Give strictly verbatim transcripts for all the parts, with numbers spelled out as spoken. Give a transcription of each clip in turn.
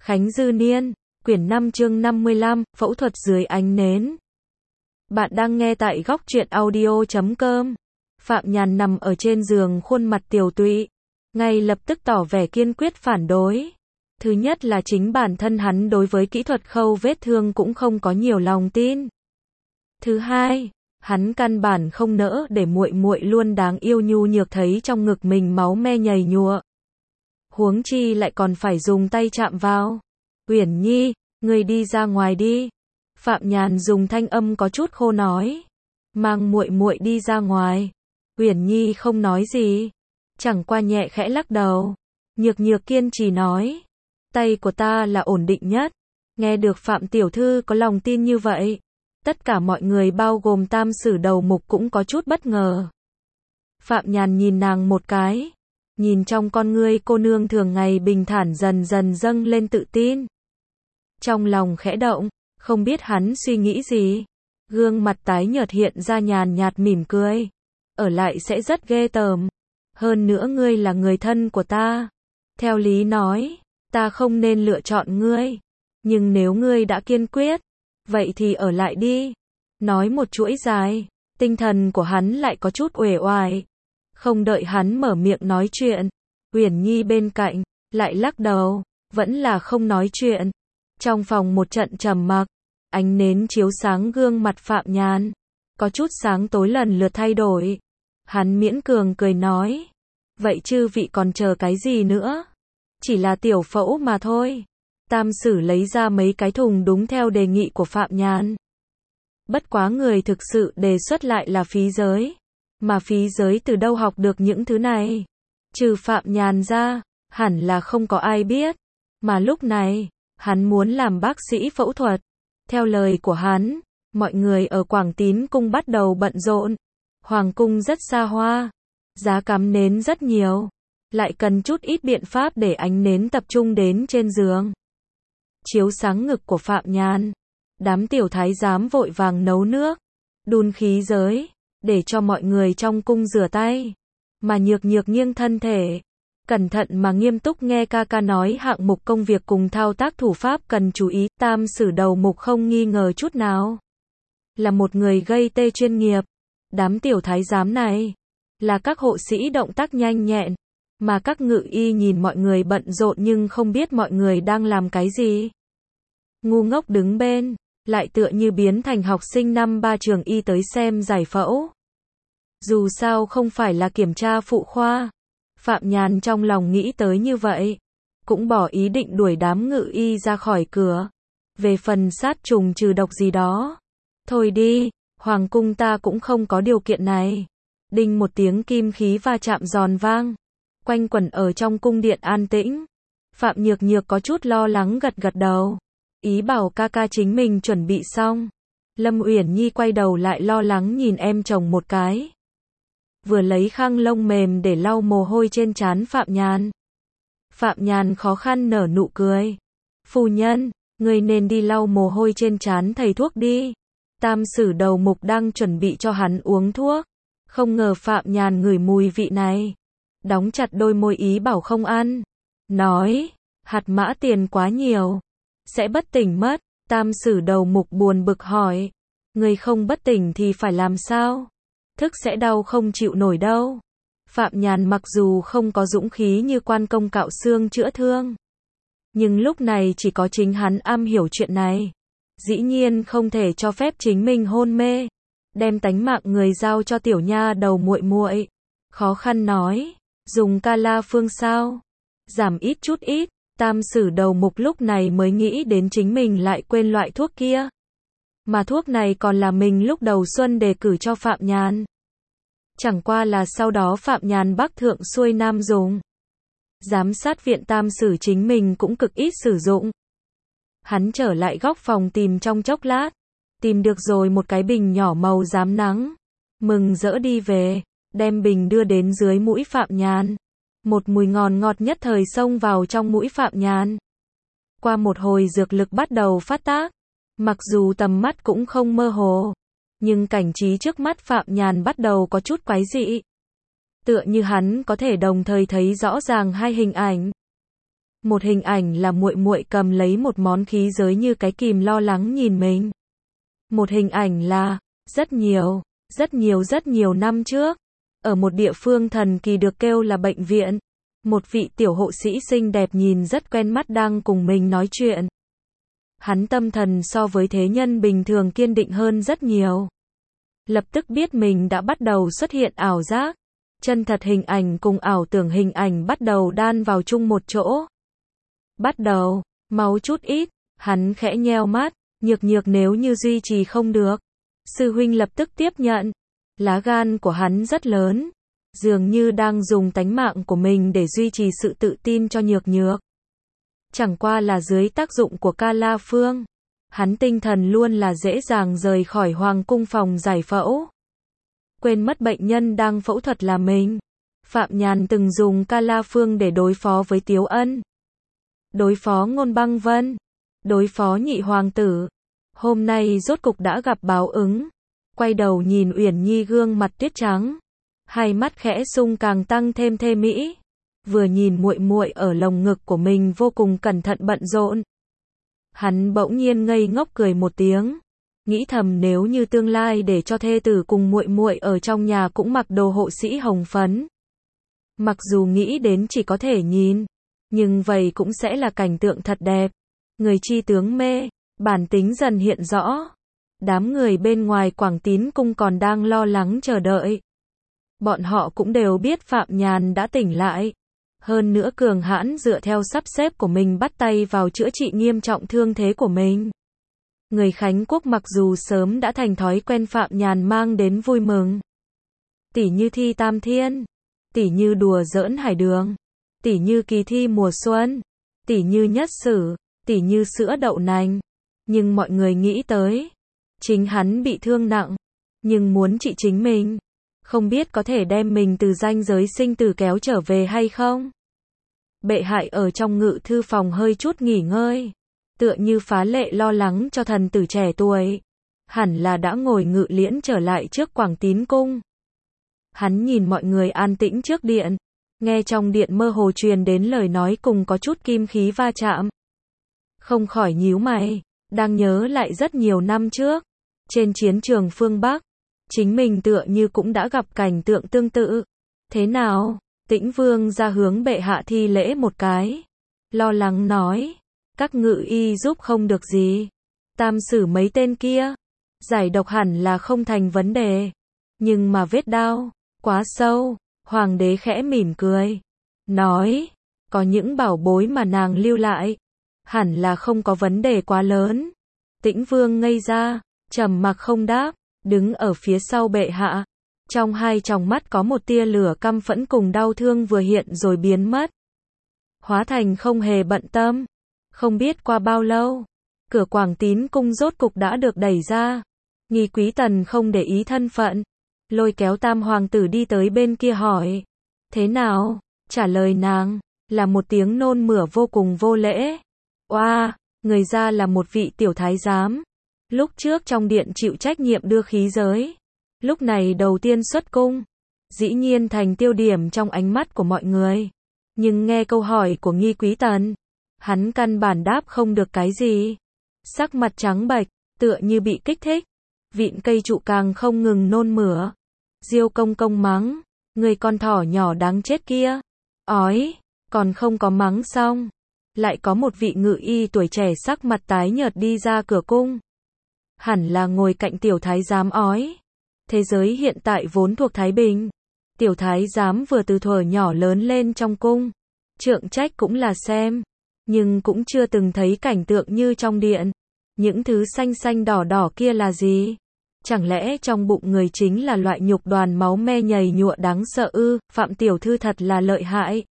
Khánh Dư Niên, quyển năm chương năm mươi lăm, phẫu thuật dưới ánh nến. Bạn đang nghe tại góc truyện audio chấm com. Phạm Nhàn nằm ở trên giường, khuôn mặt tiều tụy, ngay lập tức tỏ vẻ kiên quyết phản đối. Thứ nhất là chính bản thân hắn đối với kỹ thuật khâu vết thương cũng không có nhiều lòng tin. Thứ hai, hắn căn bản không nỡ để muội muội luôn đáng yêu nhu nhược thấy trong ngực mình máu me nhầy nhụa. Huống chi lại còn phải dùng tay chạm vào. Uyển Nhi, ngươi đi ra ngoài đi. Phạm Nhàn dùng thanh âm có chút khô nói. Mang muội muội đi ra ngoài. Uyển Nhi không nói gì, chẳng qua nhẹ khẽ lắc đầu. Nhược nhược kiên trì nói. Tay của ta là ổn định nhất. Nghe được Phạm tiểu thư có lòng tin như vậy, tất cả mọi người bao gồm Tam Sử Đầu Mục cũng có chút bất ngờ. Phạm Nhàn nhìn nàng một cái, nhìn trong con ngươi cô nương thường ngày bình thản dần dần dâng lên tự tin. Trong lòng khẽ động, không biết hắn suy nghĩ gì. Gương mặt tái nhợt hiện ra nhàn nhạt mỉm cười. Ở lại sẽ rất ghê tởm. Hơn nữa ngươi là người thân của ta. Theo lý nói, ta không nên lựa chọn ngươi. Nhưng nếu ngươi đã kiên quyết, vậy thì ở lại đi. Nói một chuỗi dài, tinh thần của hắn lại có chút uể oải. Không đợi hắn mở miệng nói chuyện, Uyển Nhi bên cạnh lại lắc đầu, vẫn là không nói chuyện. Trong phòng một trận trầm mặc, ánh nến chiếu sáng gương mặt Phạm Nhàn, có chút sáng tối lần lượt thay đổi. Hắn miễn cường cười nói, vậy chư vị còn chờ cái gì nữa? Chỉ là tiểu phẫu mà thôi. Tam Sử lấy ra mấy cái thùng đúng theo đề nghị của Phạm Nhàn. Bất quá người thực sự đề xuất lại là phí giới. Mà phí giới từ đâu học được những thứ này? Trừ Phạm Nhàn ra, hẳn là không có ai biết. Mà lúc này, hắn muốn làm bác sĩ phẫu thuật. Theo lời của hắn, mọi người ở Quảng Tín Cung bắt đầu bận rộn. Hoàng cung rất xa hoa, giá cắm nến rất nhiều, lại cần chút ít biện pháp để ánh nến tập trung đến trên giường. Chiếu sáng ngực của Phạm Nhàn, đám tiểu thái giám vội vàng nấu nước, đun khí giới, để cho mọi người trong cung rửa tay. Mà Nhược Nhược nghiêng thân thể, cẩn thận mà nghiêm túc nghe ca ca nói hạng mục công việc cùng thao tác thủ pháp cần chú ý. Tam Sử Đầu Mục không nghi ngờ chút nào, là một người gây tê chuyên nghiệp. Đám tiểu thái giám này là các hộ sĩ động tác nhanh nhẹn, mà các ngự y nhìn mọi người bận rộn nhưng không biết mọi người đang làm cái gì. Ngu ngốc đứng bên, lại tựa như biến thành học sinh năm ba trường y tới xem giải phẫu. Dù sao không phải là kiểm tra phụ khoa. Phạm Nhàn trong lòng nghĩ tới như vậy, cũng bỏ ý định đuổi đám ngự y ra khỏi cửa. Về phần sát trùng trừ độc gì đó, thôi đi, hoàng cung ta cũng không có điều kiện này. Đinh một tiếng kim khí va chạm giòn vang, quanh quẩn ở trong cung điện an tĩnh. Phạm Nhược Nhược có chút lo lắng gật gật đầu, ý bảo ca ca chính mình chuẩn bị xong. Lâm Uyển Nhi quay đầu lại lo lắng nhìn em chồng một cái, vừa lấy khăn lông mềm để lau mồ hôi trên trán Phạm Nhàn. Phạm Nhàn khó khăn nở nụ cười. Phu nhân, người nên đi lau mồ hôi trên trán thầy thuốc đi. Tam Sử Đầu Mục đang chuẩn bị cho hắn uống thuốc. Không ngờ Phạm Nhàn ngửi mùi vị này, đóng chặt đôi môi ý bảo không ăn. Nói, hạt mã tiền quá nhiều, sẽ bất tỉnh mất. Tam Sử Đầu Mục buồn bực hỏi, người không bất tỉnh thì phải làm sao? Thức sẽ đau không chịu nổi đâu. Phạm Nhàn mặc dù không có dũng khí như Quan Công cạo xương chữa thương, nhưng lúc này chỉ có chính hắn am hiểu chuyện này. Dĩ nhiên không thể cho phép chính mình hôn mê, đem tánh mạng người giao cho tiểu nha đầu muội muội. Khó khăn nói, dùng ca la phương sao? Giảm ít chút ít. Tam Sử Đầu Mục lúc này mới nghĩ đến chính mình lại quên loại thuốc kia. Mà thuốc này còn là mình lúc đầu xuân đề cử cho Phạm Nhàn. Chẳng qua là sau đó Phạm Nhàn bắc thượng xuôi nam dùng. Giám sát viện Tam Sử chính mình cũng cực ít sử dụng. Hắn trở lại góc phòng tìm trong chốc lát, tìm được rồi một cái bình nhỏ màu rám nắng. Mừng rỡ đi về, đem bình đưa đến dưới mũi Phạm Nhàn. Một mùi ngon ngọt nhất thời xông vào trong mũi Phạm Nhàn. Qua một hồi dược lực bắt đầu phát tác. Mặc dù tầm mắt cũng không mơ hồ, nhưng cảnh trí trước mắt Phạm Nhàn bắt đầu có chút quái dị. Tựa như hắn có thể đồng thời thấy rõ ràng hai hình ảnh. Một hình ảnh là muội muội cầm lấy một món khí giới như cái kìm lo lắng nhìn mình. Một hình ảnh là, rất nhiều, rất nhiều rất nhiều năm trước, ở một địa phương thần kỳ được kêu là bệnh viện, một vị tiểu hộ sĩ xinh đẹp nhìn rất quen mắt đang cùng mình nói chuyện. Hắn tâm thần so với thế nhân bình thường kiên định hơn rất nhiều. Lập tức biết mình đã bắt đầu xuất hiện ảo giác. Chân thật hình ảnh cùng ảo tưởng hình ảnh bắt đầu đan vào chung một chỗ. Bắt đầu, máu chút ít, hắn khẽ nheo mắt, nhược nhược nếu như duy trì không được. Sư huynh lập tức tiếp nhận. Lá gan của hắn rất lớn, dường như đang dùng tánh mạng của mình để duy trì sự tự tin cho nhược nhược. Chẳng qua là dưới tác dụng của Ca La Phương, hắn tinh thần luôn là dễ dàng rời khỏi hoàng cung phòng giải phẫu. Quên mất bệnh nhân đang phẫu thuật là mình. Phạm Nhàn từng dùng Ca La Phương để đối phó với Tiếu Ân, đối phó Ngôn Băng Vân, đối phó nhị hoàng tử. Hôm nay rốt cục đã gặp báo ứng. Quay đầu nhìn Uyển Nhi gương mặt tuyết trắng, hai mắt khẽ sung càng tăng thêm thê mỹ. Vừa nhìn muội muội ở lồng ngực của mình vô cùng cẩn thận bận rộn, hắn bỗng nhiên ngây ngốc cười một tiếng, nghĩ thầm nếu như tương lai để cho thê tử cùng muội muội ở trong nhà cũng mặc đồ hộ sĩ hồng phấn. Mặc dù nghĩ đến chỉ có thể nhìn, nhưng vậy cũng sẽ là cảnh tượng thật đẹp. Người chi tướng mê, bản tính dần hiện rõ. Đám người bên ngoài Quảng Tín cung còn đang lo lắng chờ đợi. Bọn họ cũng đều biết Phạm Nhàn đã tỉnh lại. Hơn nữa cường hãn dựa theo sắp xếp của mình bắt tay vào chữa trị nghiêm trọng thương thế của mình. Người Khánh Quốc mặc dù sớm đã thành thói quen Phạm Nhàn mang đến vui mừng. Tỉ như thi tam thiên, tỉ như đùa giỡn hải đường, tỉ như kỳ thi mùa xuân, tỉ như nhất sử, tỉ như sữa đậu nành. Nhưng mọi người nghĩ tới, chính hắn bị thương nặng, nhưng muốn trị chính mình. Không biết có thể đem mình từ ranh giới sinh tử kéo trở về hay không? Bệ hạ ở trong ngự thư phòng hơi chút nghỉ ngơi, tựa như phá lệ lo lắng cho thần tử trẻ tuổi. Hẳn là đã ngồi ngự liễn trở lại trước Quảng Tín cung. Hắn nhìn mọi người an tĩnh trước điện, nghe trong điện mơ hồ truyền đến lời nói cùng có chút kim khí va chạm. Không khỏi nhíu mày, đang nhớ lại rất nhiều năm trước, trên chiến trường phương Bắc, chính mình tựa như cũng đã gặp cảnh tượng tương tự. Thế nào? Tĩnh Vương ra hướng bệ hạ thi lễ một cái, lo lắng nói, các ngự y giúp không được gì. Tam sử mấy tên kia, giải độc hẳn là không thành vấn đề, nhưng mà vết đao quá sâu. Hoàng đế khẽ mỉm cười, nói, có những bảo bối mà nàng lưu lại, hẳn là không có vấn đề quá lớn. Tĩnh Vương ngây ra, trầm mặc không đáp, đứng ở phía sau bệ hạ. Trong hai tròng mắt có một tia lửa căm phẫn cùng đau thương vừa hiện rồi biến mất. Hóa thành không hề bận tâm. Không biết qua bao lâu, cửa Quảng Tín cung rốt cục đã được đẩy ra. Nghi Quý Tần không để ý thân phận, lôi kéo tam hoàng tử đi tới bên kia hỏi, thế nào? Trả lời nàng là một tiếng nôn mửa vô cùng vô lễ. Oa, người ra là một vị tiểu thái giám, lúc trước trong điện chịu trách nhiệm đưa khí giới, lúc này đầu tiên xuất cung, dĩ nhiên thành tiêu điểm trong ánh mắt của mọi người. Nhưng nghe câu hỏi của Nghi Quý Tần, hắn căn bản đáp không được cái gì. Sắc mặt trắng bệch, tựa như bị kích thích. Vịn cây trụ càng không ngừng nôn mửa. Diêu công công mắng, người con thỏ nhỏ đáng chết kia. Ói, còn không có mắng xong, lại có một vị ngự y tuổi trẻ sắc mặt tái nhợt đi ra cửa cung. Hẳn là ngồi cạnh tiểu thái giám ói. Thế giới hiện tại vốn thuộc Thái Bình. Tiểu thái giám vừa từ thuở nhỏ lớn lên trong cung, trượng trách cũng là xem, nhưng cũng chưa từng thấy cảnh tượng như trong điện. Những thứ xanh xanh đỏ đỏ kia là gì? Chẳng lẽ trong bụng người chính là loại nhục đoàn máu me nhầy nhụa đáng sợ ư? Phạm tiểu thư thật là lợi hại,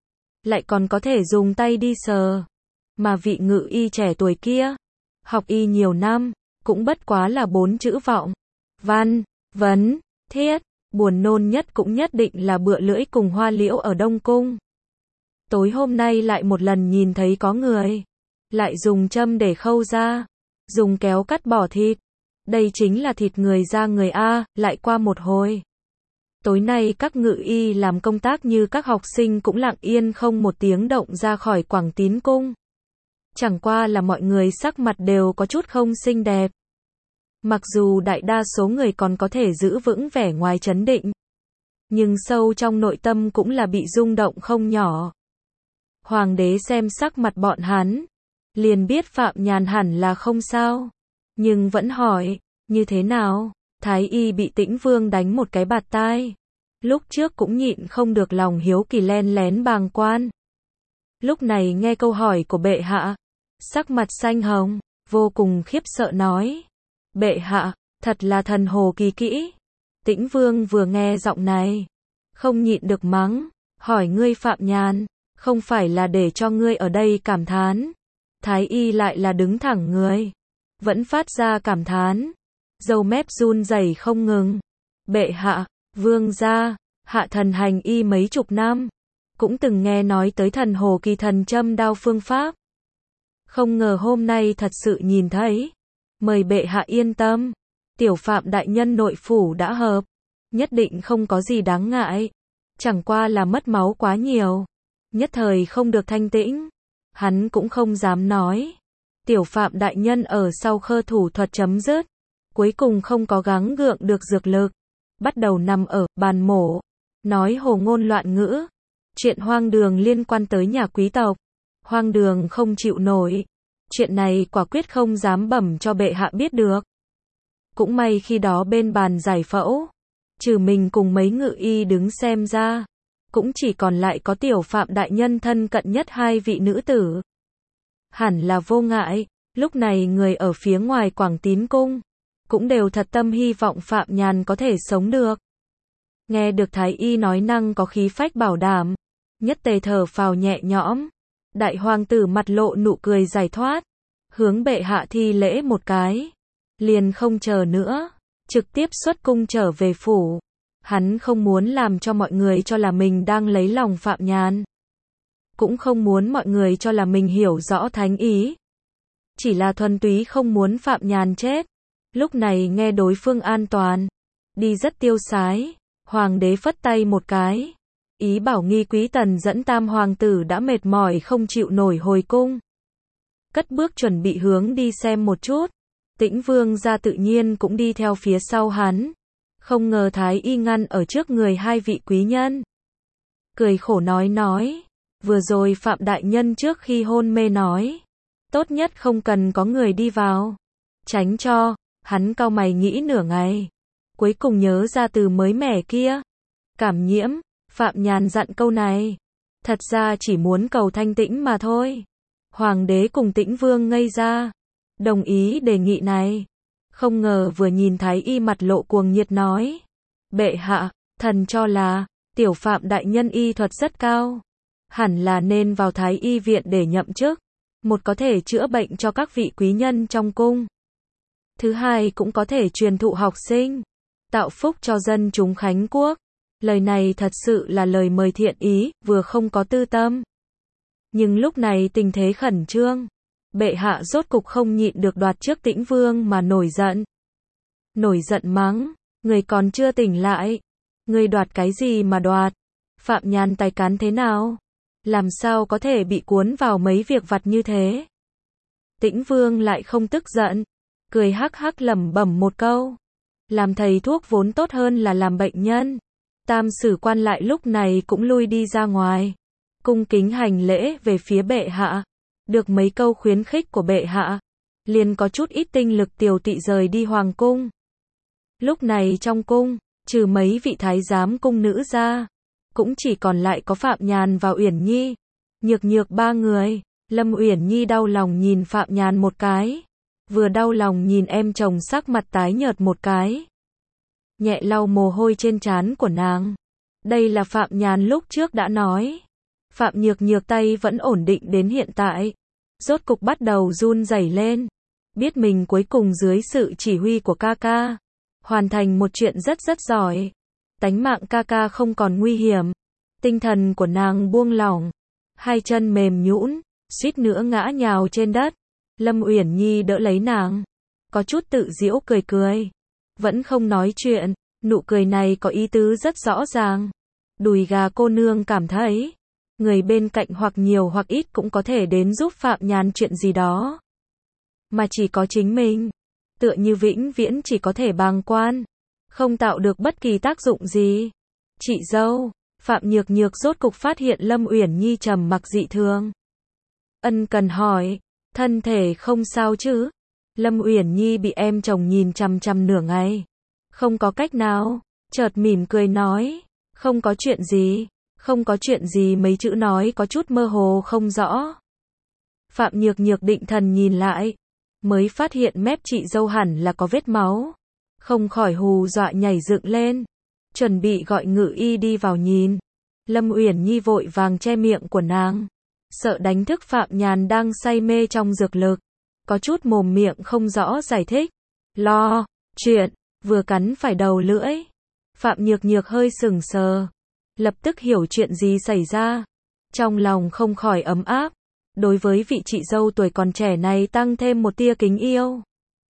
lại còn có thể dùng tay đi sờ. Mà vị ngự y trẻ tuổi kia, học y nhiều năm, cũng bất quá là bốn chữ vọng, văn, vấn, thiết. Buồn nôn nhất cũng nhất định là bựa lưỡi cùng Hoa Liễu ở Đông Cung. Tối hôm nay lại một lần nhìn thấy có người lại dùng châm để khâu ra, dùng kéo cắt bỏ thịt. Đây chính là thịt người da người a. Lại qua một hồi, Tối nay các ngự y làm công tác như các học sinh cũng lặng yên không một tiếng động ra khỏi Quảng Tín Cung. Chẳng qua là mọi người sắc mặt đều có chút không xinh đẹp. Mặc dù đại đa số người còn có thể giữ vững vẻ ngoài trấn định, nhưng sâu trong nội tâm cũng là bị rung động không nhỏ. Hoàng đế xem sắc mặt bọn hắn, liền biết Phạm Nhàn hẳn là không sao, nhưng vẫn hỏi, như thế nào? Thái y bị Tĩnh Vương đánh một cái bạt tai. Lúc trước cũng nhịn không được lòng hiếu kỳ len lén bàng quan. Lúc này nghe câu hỏi của bệ hạ, sắc mặt xanh hồng, vô cùng khiếp sợ nói. Bệ hạ, thật là thần hồ kỳ kỹ. Tĩnh Vương vừa nghe giọng này, không nhịn được mắng, hỏi ngươi Phạm Nhàn, không phải là để cho ngươi ở đây cảm thán. Thái y lại là đứng thẳng người, vẫn phát ra cảm thán, râu mép run rẩy không ngừng. Bệ hạ, vương gia, hạ thần hành y mấy chục năm, cũng từng nghe nói tới thần hồ kỳ thần châm đao phương pháp. Không ngờ hôm nay thật sự nhìn thấy. Mời bệ hạ yên tâm, tiểu Phạm đại nhân nội phủ đã hợp, nhất định không có gì đáng ngại. Chẳng qua là mất máu quá nhiều, nhất thời không được thanh tĩnh. Hắn cũng không dám nói. Tiểu Phạm đại nhân ở sau khơ thủ thuật chấm dứt, cuối cùng không có gắng gượng được dược lực, bắt đầu nằm ở bàn mổ, nói hồ ngôn loạn ngữ, chuyện hoang đường liên quan tới nhà quý tộc, hoang đường không chịu nổi. Chuyện này quả quyết không dám bẩm cho bệ hạ biết được. Cũng may khi đó bên bàn giải phẫu, trừ mình cùng mấy ngự y đứng xem ra, cũng chỉ còn lại có tiểu Phạm đại nhân thân cận nhất hai vị nữ tử. Hẳn là vô ngại, lúc này người ở phía ngoài Quảng Tín Cung, cũng đều thật tâm hy vọng Phạm Nhàn có thể sống được. Nghe được Thái y nói năng có khí phách bảo đảm, nhất tề thở phào nhẹ nhõm. Đại hoàng tử mặt lộ nụ cười giải thoát, hướng bệ hạ thi lễ một cái, liền không chờ nữa, trực tiếp xuất cung trở về phủ. Hắn không muốn làm cho mọi người cho là mình đang lấy lòng Phạm Nhàn, cũng không muốn mọi người cho là mình hiểu rõ thánh ý, chỉ là thuần túy không muốn Phạm Nhàn chết. Lúc này nghe đối phương an toàn, đi rất tiêu sái, hoàng đế phất tay một cái, ý bảo Nghi Quý Tần dẫn tam hoàng tử đã mệt mỏi không chịu nổi hồi cung. Cất bước chuẩn bị hướng đi xem một chút. Tĩnh Vương gia tự nhiên cũng đi theo phía sau hắn. Không ngờ Thái y ngăn ở trước người hai vị quý nhân. Cười khổ nói nói, vừa rồi Phạm đại nhân trước khi hôn mê nói, tốt nhất không cần có người đi vào, tránh cho. Hắn cau mày nghĩ nửa ngày, cuối cùng nhớ ra từ mới mẻ kia. Cảm nhiễm, Phạm Nhàn dặn câu này, thật ra chỉ muốn cầu thanh tĩnh mà thôi. Hoàng đế cùng Tĩnh Vương ngây ra, đồng ý đề nghị này. Không ngờ vừa nhìn Thái y mặt lộ cuồng nhiệt nói, bệ hạ, thần cho là, tiểu Phạm đại nhân y thuật rất cao, hẳn là nên vào Thái y viện để nhậm chức. Một có thể chữa bệnh cho các vị quý nhân trong cung, thứ hai cũng có thể truyền thụ học sinh, tạo phúc cho dân chúng Khánh Quốc. Lời này thật sự là lời mời thiện ý, vừa không có tư tâm. Nhưng lúc này tình thế khẩn trương, bệ hạ rốt cục không nhịn được đoạt trước Tĩnh Vương mà nổi giận. Nổi giận mắng, người còn chưa tỉnh lại, người đoạt cái gì mà đoạt? Phạm Nhàn tài cán thế nào? Làm sao có thể bị cuốn vào mấy việc vặt như thế? Tĩnh Vương lại không tức giận, cười hắc hắc lẩm bẩm một câu, làm thầy thuốc vốn tốt hơn là làm bệnh nhân. Tam sử quan lại lúc này cũng lui đi ra ngoài, cung kính hành lễ về phía bệ hạ. Được mấy câu khuyến khích của bệ hạ, liền có chút ít tinh lực tiều tị rời đi hoàng cung. Lúc này trong cung, trừ mấy vị thái giám cung nữ ra, cũng chỉ còn lại có Phạm Nhàn và Uyển Nhi. Nhược nhược ba người. Lâm Uyển Nhi đau lòng nhìn Phạm Nhàn một cái, vừa đau lòng nhìn em chồng sắc mặt tái nhợt một cái, nhẹ lau mồ hôi trên trán của nàng. Đây là Phạm Nhàn lúc trước đã nói. Phạm Nhược Nhược tay vẫn ổn định đến hiện tại, rốt cục bắt đầu run rẩy lên, biết mình cuối cùng dưới sự chỉ huy của ca ca, hoàn thành một chuyện rất rất giỏi. Tánh mạng ca ca không còn nguy hiểm, tinh thần của nàng buông lỏng, hai chân mềm nhũn, suýt nữa ngã nhào trên đất. Lâm Uyển Nhi đỡ lấy nàng, có chút tự giễu cười cười, vẫn không nói chuyện, Nụ cười này có ý tứ rất rõ ràng. Đùi gà cô nương cảm thấy, người bên cạnh hoặc nhiều hoặc ít cũng có thể đến giúp Phạm Nhàn chuyện gì đó. Mà chỉ có chính mình, tựa như vĩnh viễn chỉ có thể bàng quan, không tạo được bất kỳ tác dụng gì. Chị dâu, Phạm Nhược Nhược rốt cục phát hiện Lâm Uyển Nhi trầm mặc dị thường. Ân cần hỏi, thân thể không sao chứ? Lâm Uyển Nhi bị em chồng nhìn chằm chằm nửa ngày. Không có cách nào, chợt mỉm cười nói, không có chuyện gì, không có chuyện gì mấy chữ nói có chút mơ hồ không rõ. Phạm Nhược Nhược định thần nhìn lại, mới phát hiện mép chị dâu hẳn là có vết máu. Không khỏi hù dọa nhảy dựng lên, chuẩn bị gọi ngự y đi vào nhìn. Lâm Uyển Nhi vội vàng che miệng của nàng, sợ đánh thức Phạm Nhàn đang say mê trong dược lực, có chút mồm miệng không rõ giải thích. Lo, chuyện, vừa cắn phải đầu lưỡi. Phạm Nhược Nhược hơi sững sờ, lập tức hiểu chuyện gì xảy ra. Trong lòng không khỏi ấm áp, đối với vị chị dâu tuổi còn trẻ này tăng thêm một tia kính yêu.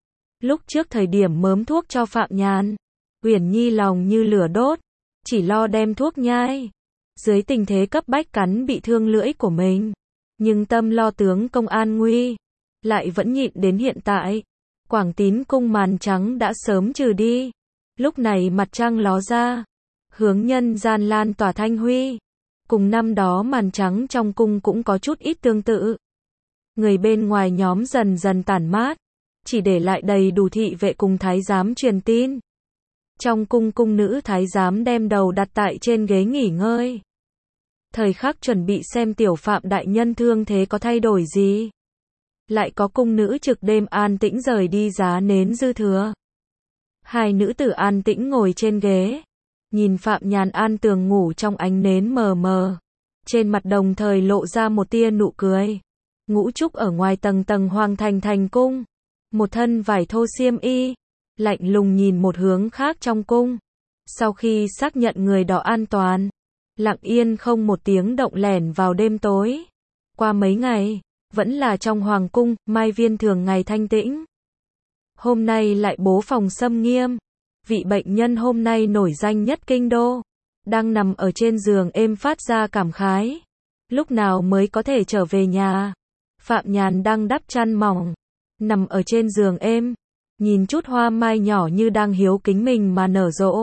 Lúc trước thời điểm mớm thuốc cho Phạm Nhàn, Uyển Nhi lòng như lửa đốt, chỉ lo đem thuốc nhai. Dưới tình thế cấp bách cắn bị thương lưỡi của mình, nhưng tâm lo tướng công an nguy, lại vẫn nhịn đến hiện tại. Quảng Tín cung màn trắng đã sớm trừ đi, lúc này mặt trăng ló ra, hướng nhân gian lan tỏa thanh huy. Cùng năm đó màn trắng trong cung cũng có chút ít tương tự. Người bên ngoài nhóm dần dần tản mát, chỉ để lại đầy đủ thị vệ cùng thái giám truyền tin. Trong cung cung nữ thái giám đem đầu đặt tại trên ghế nghỉ ngơi. Thời khắc chuẩn bị xem tiểu Phạm đại nhân thương thế có thay đổi gì. Lại có cung nữ trực đêm an tĩnh rời đi giá nến dư thừa. Hai nữ tử an tĩnh ngồi trên ghế, nhìn Phạm Nhàn an tường ngủ trong ánh nến mờ mờ. Trên mặt đồng thời lộ ra một tia nụ cười. Ngũ Trúc ở ngoài tầng tầng hoàng thành thành cung, một thân vải thô xiêm y, lạnh lùng nhìn một hướng khác trong cung. Sau khi xác nhận người đó an toàn, lặng yên không một tiếng động lẻn vào đêm tối. Qua mấy ngày, vẫn là trong hoàng cung, Mai Viên thường ngày thanh tĩnh. Hôm nay lại bố phòng xâm nghiêm. Vị bệnh nhân hôm nay nổi danh nhất kinh đô, đang nằm ở trên giường êm phát ra cảm khái. Lúc nào mới có thể trở về nhà? Phạm Nhàn đang đắp chăn mỏng, nằm ở trên giường êm, nhìn chút hoa mai nhỏ như đang hiếu kính mình mà nở rộ.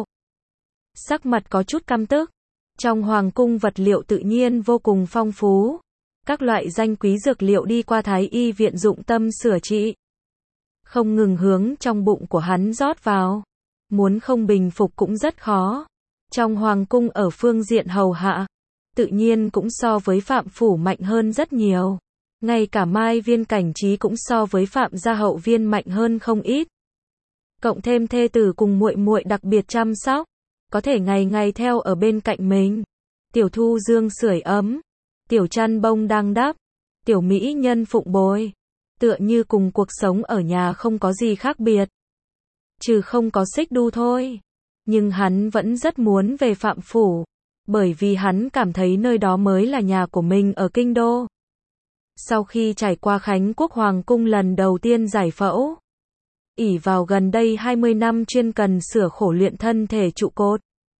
Sắc mặt có chút căm tức. Trong hoàng cung vật liệu tự nhiên vô cùng phong phú. Các loại danh quý dược liệu đi qua thái y viện dụng tâm sửa trị, không ngừng hướng trong bụng của hắn rót vào. Muốn không bình phục cũng rất khó. Trong hoàng cung ở phương diện hầu hạ, tự nhiên cũng so với Phạm phủ mạnh hơn rất nhiều. Ngay cả Mai Viên cảnh trí cũng so với Phạm gia hậu viên mạnh hơn không ít. Cộng thêm thê tử cùng muội muội đặc biệt chăm sóc, có thể ngày ngày theo ở bên cạnh mình. Tiểu Thu Dương sưởi ấm, tiểu chăn bông đang đắp, tiểu mỹ nhân phụng bồi, tựa như cùng cuộc sống ở nhà không có gì khác biệt. Trừ không có xích đu thôi. Nhưng hắn vẫn rất muốn về Phạm phủ, bởi vì hắn cảm thấy nơi đó mới là nhà của mình ở kinh đô. Sau khi trải qua Khánh Quốc Hoàng cung lần đầu tiên giải phẫu, ỷ vào gần đây hai mươi năm chuyên cần sửa khổ luyện thân thể trụ cột,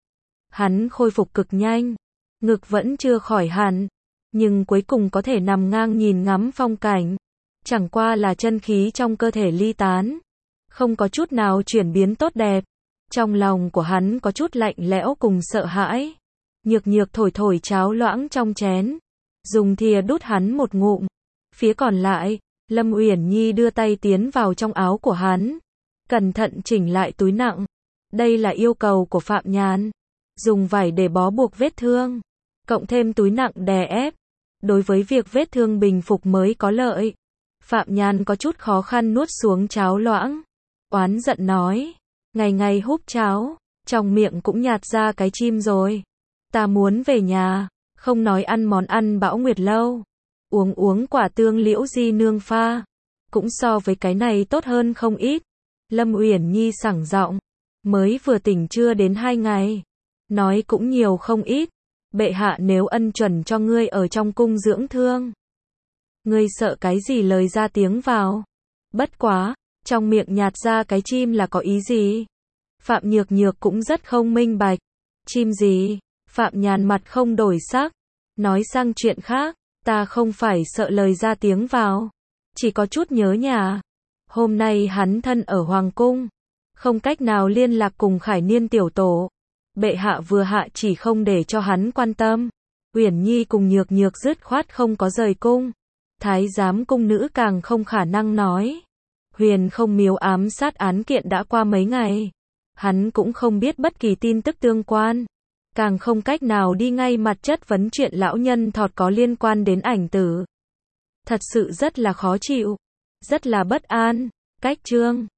hắn khôi phục cực nhanh, ngực vẫn chưa khỏi hẳn, nhưng cuối cùng có thể nằm ngang nhìn ngắm phong cảnh. Chẳng qua là chân khí trong cơ thể ly tán, không có chút nào chuyển biến tốt đẹp. Trong lòng của hắn có chút lạnh lẽo cùng sợ hãi. Nhược Nhược thổi thổi cháo loãng trong chén, dùng thìa đút hắn một ngụm. Phía còn lại, Lâm Uyển Nhi đưa tay tiến vào trong áo của hắn, cẩn thận chỉnh lại túi nặng. Đây là yêu cầu của Phạm Nhàn, dùng vải để bó buộc vết thương, cộng thêm túi nặng đè ép. Đối với việc vết thương bình phục mới có lợi. Phạm Nhàn có chút khó khăn nuốt xuống cháo loãng, oán giận nói, ngày ngày húp cháo, trong miệng cũng nhạt ra cái chim rồi. Ta muốn về nhà, không nói ăn món ăn Bão Nguyệt lâu, uống uống quả tương liễu di nương pha, cũng so với cái này tốt hơn không ít. Lâm Uyển Nhi sảng giọng, mới vừa tỉnh chưa đến hai ngày, nói cũng nhiều không ít. Bệ hạ nếu ân chuẩn cho ngươi ở trong cung dưỡng thương, ngươi sợ cái gì lời ra tiếng vào. Bất quá, trong miệng nhạt ra cái chim là có ý gì? Phạm Nhược Nhược cũng rất không minh bạch. Chim gì? Phạm Nhàn mặt không đổi sắc. Nói sang chuyện khác, ta không phải sợ lời ra tiếng vào. Chỉ có chút nhớ nhà. Hôm nay hắn thân ở Hoàng Cung. Không cách nào liên lạc cùng Khải Niên tiểu tổ. Bệ hạ vừa hạ chỉ không để cho hắn quan tâm. Uyển Nhi cùng Nhược Nhược dứt khoát không có rời cung. Thái giám cung nữ càng không khả năng nói. Huyền không miếu ám sát án kiện đã qua mấy ngày. Hắn cũng không biết bất kỳ tin tức tương quan. Càng không cách nào đi ngay mặt chất vấn chuyện lão nhân thọt có liên quan đến ảnh tử. Thật sự rất là khó chịu. Rất là bất an. Cách chương